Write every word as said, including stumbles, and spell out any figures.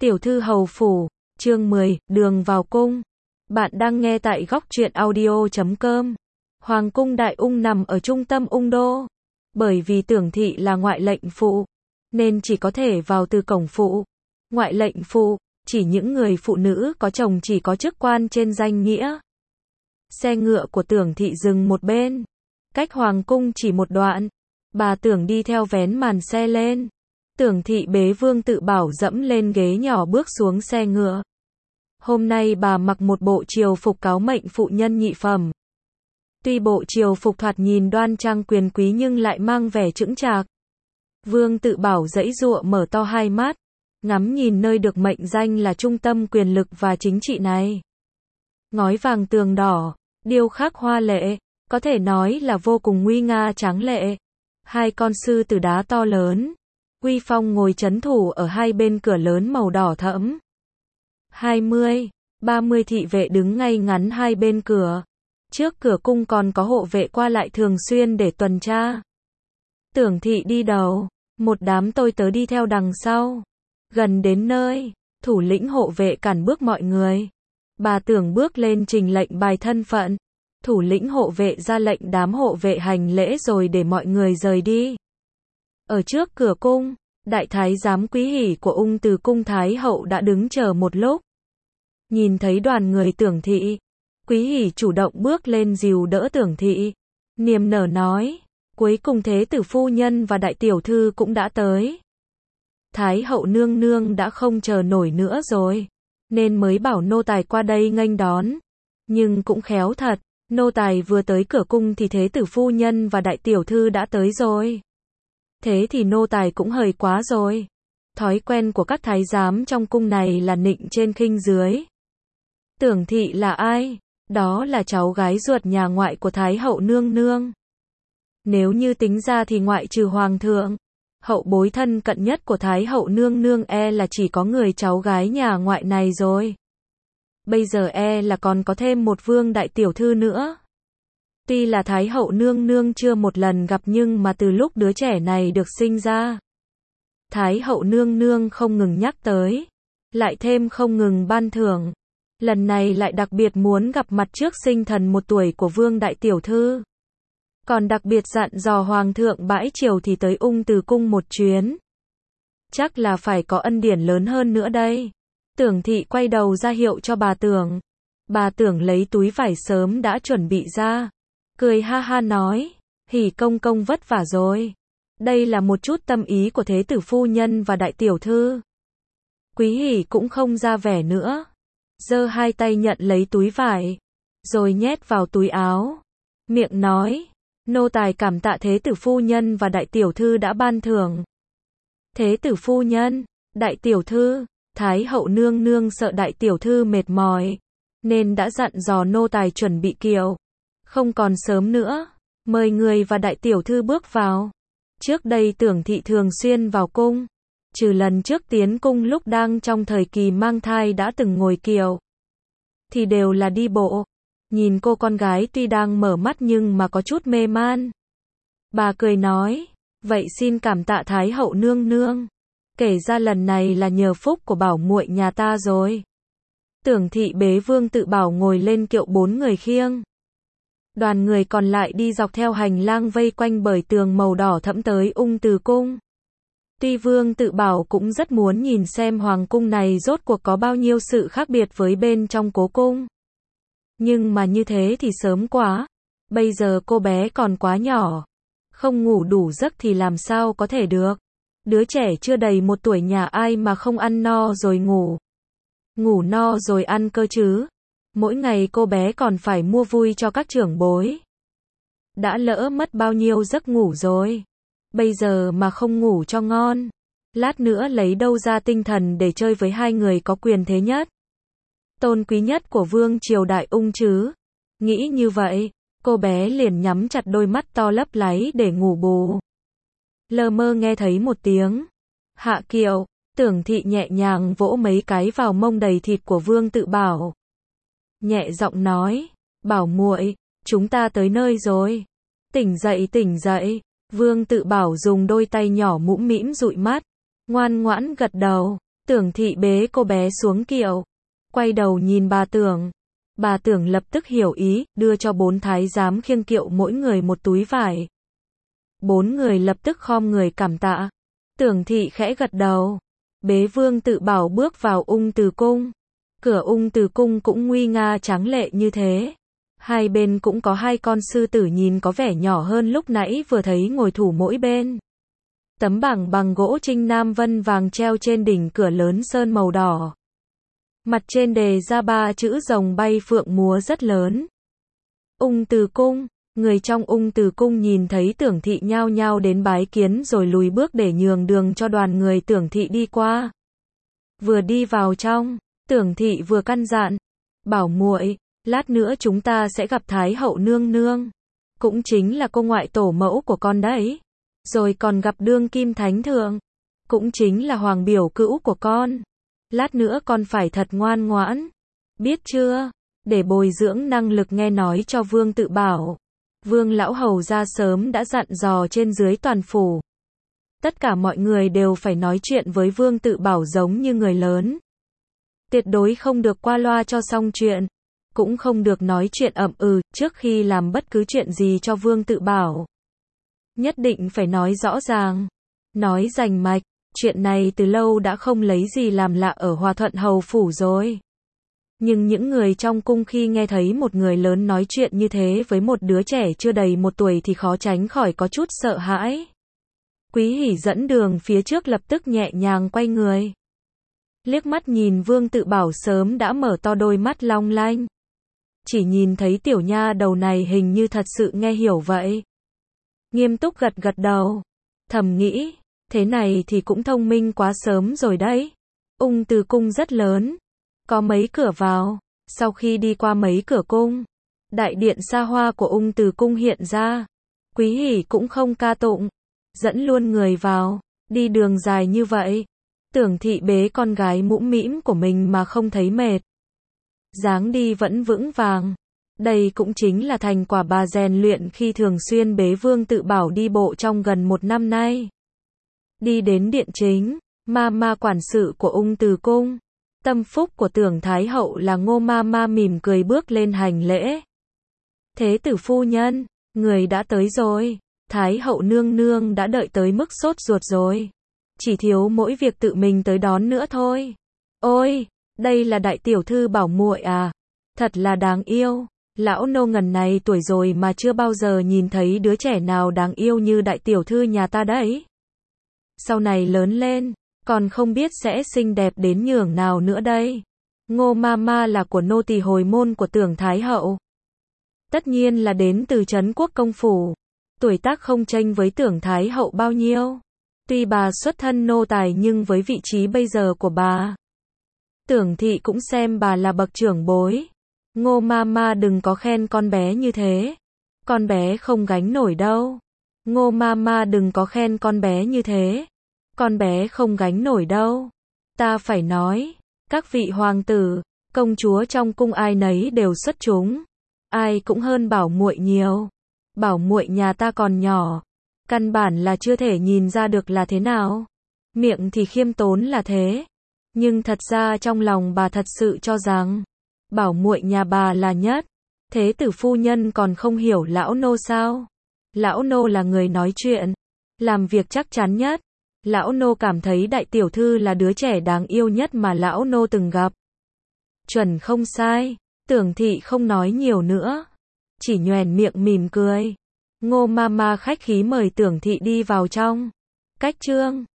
Tiểu thư hầu phủ, chương mười, đường vào cung. Bạn đang nghe tại góc truyện audio chấm com. Hoàng cung Đại Ung nằm ở trung tâm Ung đô. Bởi vì Tưởng thị là ngoại lệnh phụ, nên chỉ có thể vào từ cổng phụ. Ngoại lệnh phụ, chỉ những người phụ nữ có chồng chỉ có chức quan trên danh nghĩa. Xe ngựa của Tưởng thị dừng một bên, cách Hoàng cung chỉ một đoạn. Bà Tưởng đi theo vén màn xe lên. Tưởng thị bế Vương Tự Bảo dẫm lên ghế nhỏ bước xuống xe ngựa. Hôm nay bà mặc một bộ triều phục cáo mệnh phụ nhân nhị phẩm. Tuy bộ triều phục thoạt nhìn đoan trang quyền quý nhưng lại mang vẻ chững chạc. Vương Tự Bảo giãy giụa mở to hai mắt, ngắm nhìn nơi được mệnh danh là trung tâm quyền lực và chính trị này. Ngói vàng tường đỏ, điêu khắc hoa lệ, có thể nói là vô cùng nguy nga tráng lệ. Hai con sư tử đá to lớn, uy phong ngồi trấn thủ ở hai bên cửa lớn màu đỏ thẫm. hai mươi, ba mươi thị vệ đứng ngay ngắn hai bên cửa. Trước cửa cung còn có hộ vệ qua lại thường xuyên để tuần tra. Tưởng thị đi đầu, một đám tôi tớ đi theo đằng sau. Gần đến nơi, thủ lĩnh hộ vệ cản bước mọi người. Bà Tưởng bước lên trình lệnh bài thân phận. Thủ lĩnh hộ vệ ra lệnh đám hộ vệ hành lễ rồi để mọi người rời đi. Ở trước cửa cung, đại thái giám Quý Hỉ của Ung Từ cung Thái hậu đã đứng chờ một lúc. Nhìn thấy đoàn người Tưởng thị, Quý Hỉ chủ động bước lên dìu đỡ Tưởng thị, niềm nở nói, cuối cùng thế tử phu nhân và đại tiểu thư cũng đã tới. Thái hậu nương nương đã không chờ nổi nữa rồi, nên mới bảo nô tài qua đây nghênh đón. Nhưng cũng khéo thật, nô tài vừa tới cửa cung thì thế tử phu nhân và đại tiểu thư đã tới rồi. Thế thì nô tài cũng hời quá rồi. Thói quen của các thái giám trong cung này là nịnh trên khinh dưới. Tưởng thị là ai? Đó là cháu gái ruột nhà ngoại của Thái hậu nương nương. Nếu như tính ra thì ngoại trừ hoàng thượng, hậu bối thân cận nhất của Thái hậu nương nương e là chỉ có người cháu gái nhà ngoại này rồi. Bây giờ e là còn có thêm một vương đại tiểu thư nữa. Tuy là Thái hậu nương nương chưa một lần gặp nhưng mà từ lúc đứa trẻ này được sinh ra, Thái hậu nương nương không ngừng nhắc tới, lại thêm không ngừng ban thưởng. Lần này lại đặc biệt muốn gặp mặt trước sinh thần một tuổi của vương đại tiểu thư. Còn đặc biệt dặn dò hoàng thượng bãi triều thì tới Ung Từ cung một chuyến. Chắc là phải có ân điển lớn hơn nữa đây. Tưởng thị quay đầu ra hiệu cho bà Tưởng. Bà Tưởng lấy túi vải sớm đã chuẩn bị ra, cười ha ha nói, Hỉ công công vất vả rồi. Đây là một chút tâm ý của thế tử phu nhân và đại tiểu thư. Quý Hỉ cũng không ra vẻ nữa, giơ hai tay nhận lấy túi vải, rồi nhét vào túi áo, miệng nói, nô tài cảm tạ thế tử phu nhân và đại tiểu thư đã ban thưởng. Thế tử phu nhân, đại tiểu thư, Thái hậu nương nương sợ đại tiểu thư mệt mỏi, nên đã dặn dò nô tài chuẩn bị kiệu. Không còn sớm nữa, mời người và đại tiểu thư bước vào. Trước đây Tưởng thị thường xuyên vào cung, trừ lần trước tiến cung lúc đang trong thời kỳ mang thai đã từng ngồi kiệu, thì đều là đi bộ. Nhìn cô con gái tuy đang mở mắt nhưng mà có chút mê man. Bà cười nói, vậy xin cảm tạ Thái hậu nương nương. Kể ra lần này là nhờ phúc của bảo muội nhà ta rồi. Tưởng thị bế Vương Tự Bảo ngồi lên kiệu bốn người khiêng. Đoàn người còn lại đi dọc theo hành lang vây quanh bởi tường màu đỏ thẫm tới Ung Từ cung. Tuy Vương Tự Bảo cũng rất muốn nhìn xem hoàng cung này rốt cuộc có bao nhiêu sự khác biệt với bên trong cố cung. Nhưng mà như thế thì sớm quá. Bây giờ cô bé còn quá nhỏ, không ngủ đủ giấc thì làm sao có thể được. Đứa trẻ chưa đầy một tuổi nhà ai mà không ăn no rồi ngủ. Ngủ no rồi ăn cơ chứ. Mỗi ngày cô bé còn phải mua vui cho các trưởng bối. Đã lỡ mất bao nhiêu giấc ngủ rồi. Bây giờ mà không ngủ cho ngon, lát nữa lấy đâu ra tinh thần để chơi với hai người có quyền thế nhất, tôn quý nhất của vương triều Đại Ung chứ. Nghĩ như vậy, cô bé liền nhắm chặt đôi mắt to lấp láy để ngủ bù. Lờ mơ nghe thấy một tiếng hạ kiệu, Tưởng thị nhẹ nhàng vỗ mấy cái vào mông đầy thịt của Vương Tự Bảo. Nhẹ giọng nói, Bảo muội, chúng ta tới nơi rồi. Tỉnh dậy tỉnh dậy. Vương Tự Bảo dùng đôi tay nhỏ mũm mĩm dụi mắt, ngoan ngoãn gật đầu. Tưởng thị bế cô bé xuống kiệu, quay đầu nhìn bà Tưởng. Bà Tưởng lập tức hiểu ý, đưa cho bốn thái giám khiêng kiệu mỗi người một túi vải. Bốn người lập tức khom người cảm tạ. Tưởng thị khẽ gật đầu. Bế Vương Tự Bảo bước vào Ung Từ Cung. Cửa Ung Từ Cung cũng nguy nga tráng lệ như thế. Hai bên cũng có hai con sư tử nhìn có vẻ nhỏ hơn lúc nãy vừa thấy ngồi thủ mỗi bên. Tấm bảng bằng gỗ Trinh Nam vân vàng treo trên đỉnh cửa lớn sơn màu đỏ. Mặt trên đề ra ba chữ rồng bay phượng múa rất lớn. Ung Từ Cung. Người trong Ung Từ Cung nhìn thấy Tưởng thị nhao nhao đến bái kiến rồi lùi bước để nhường đường cho đoàn người Tưởng thị đi qua. Vừa đi vào trong, Tưởng thị vừa căn dặn, bảo muội, lát nữa chúng ta sẽ gặp Thái hậu nương nương, cũng chính là cô ngoại tổ mẫu của con đấy. Rồi còn gặp đương kim thánh thượng, cũng chính là hoàng biểu cữu của con. Lát nữa con phải thật ngoan ngoãn, biết chưa? Để bồi dưỡng năng lực nghe nói cho Vương Tự Bảo. Vương lão hầu ra sớm đã dặn dò trên dưới toàn phủ. Tất cả mọi người đều phải nói chuyện với Vương Tự Bảo giống như người lớn. Tuyệt đối không được qua loa cho xong chuyện. Cũng không được nói chuyện ậm ừ trước khi làm bất cứ chuyện gì cho Vương Tự Bảo. Nhất định phải nói rõ ràng. Nói rành mạch. Chuyện này từ lâu đã không lấy gì làm lạ ở Hòa Thuận Hầu Phủ rồi. Nhưng những người trong cung khi nghe thấy một người lớn nói chuyện như thế với một đứa trẻ chưa đầy một tuổi thì khó tránh khỏi có chút sợ hãi. Quý Hỉ dẫn đường phía trước lập tức nhẹ nhàng quay người. Liếc mắt nhìn Vương Tự Bảo sớm đã mở to đôi mắt long lanh. Chỉ nhìn thấy tiểu nha đầu này hình như thật sự nghe hiểu vậy. Nghiêm túc gật gật đầu. Thầm nghĩ, thế này thì cũng thông minh quá sớm rồi đấy. Ung Từ Cung rất lớn. Có mấy cửa vào. Sau khi đi qua mấy cửa cung, đại điện xa hoa của Ung Từ Cung hiện ra. Quý Hỉ cũng không ca tụng, dẫn luôn người vào. Đi đường dài như vậy, Tưởng thị bế con gái mũm mĩm của mình mà không thấy mệt. Dáng đi vẫn vững vàng. Đây cũng chính là thành quả bà rèn luyện khi thường xuyên bế Vương Tự Bảo đi bộ trong gần một năm nay. Đi đến điện chính, ma ma quản sự của Ung Từ Cung. Tâm phúc của Tưởng Thái hậu là Ngô ma ma mỉm cười bước lên hành lễ. Thế tử phu nhân, người đã tới rồi. Thái hậu nương nương đã đợi tới mức sốt ruột rồi. Chỉ thiếu mỗi việc tự mình tới đón nữa thôi. Ôi, đây là đại tiểu thư Bảo muội à. Thật là đáng yêu. Lão nô ngần này tuổi rồi mà chưa bao giờ nhìn thấy đứa trẻ nào đáng yêu như đại tiểu thư nhà ta đấy. Sau này lớn lên, còn không biết sẽ xinh đẹp đến nhường nào nữa đây. Ngô ma ma là của nô tỳ hồi môn của Tưởng Thái hậu. Tất nhiên là đến từ Trấn Quốc công phủ. Tuổi tác không chênh với Tưởng Thái hậu bao nhiêu. Tuy bà xuất thân nô tài nhưng với vị trí bây giờ của bà, Tưởng thị cũng xem bà là bậc trưởng bối. Ngô ma ma đừng có khen con bé như thế. Con bé không gánh nổi đâu. Ngô ma ma đừng có khen con bé như thế. Con bé không gánh nổi đâu. Ta phải nói, các vị hoàng tử, công chúa trong cung ai nấy đều xuất chúng. Ai cũng hơn Bảo muội nhiều. Bảo muội nhà ta còn nhỏ, căn bản là chưa thể nhìn ra được là thế nào. Miệng thì khiêm tốn là thế, nhưng thật ra trong lòng bà thật sự cho rằng Bảo muội nhà bà là nhất. Thế tử phu nhân còn không hiểu lão nô sao? Lão nô là người nói chuyện, làm việc chắc chắn nhất. Lão nô cảm thấy đại tiểu thư là đứa trẻ đáng yêu nhất mà lão nô từng gặp. Chuẩn không sai. Tưởng thị không nói nhiều nữa, chỉ nhoẻn miệng mỉm cười. Ngô ma ma khách khí mời Tưởng thị đi vào trong. Cách trương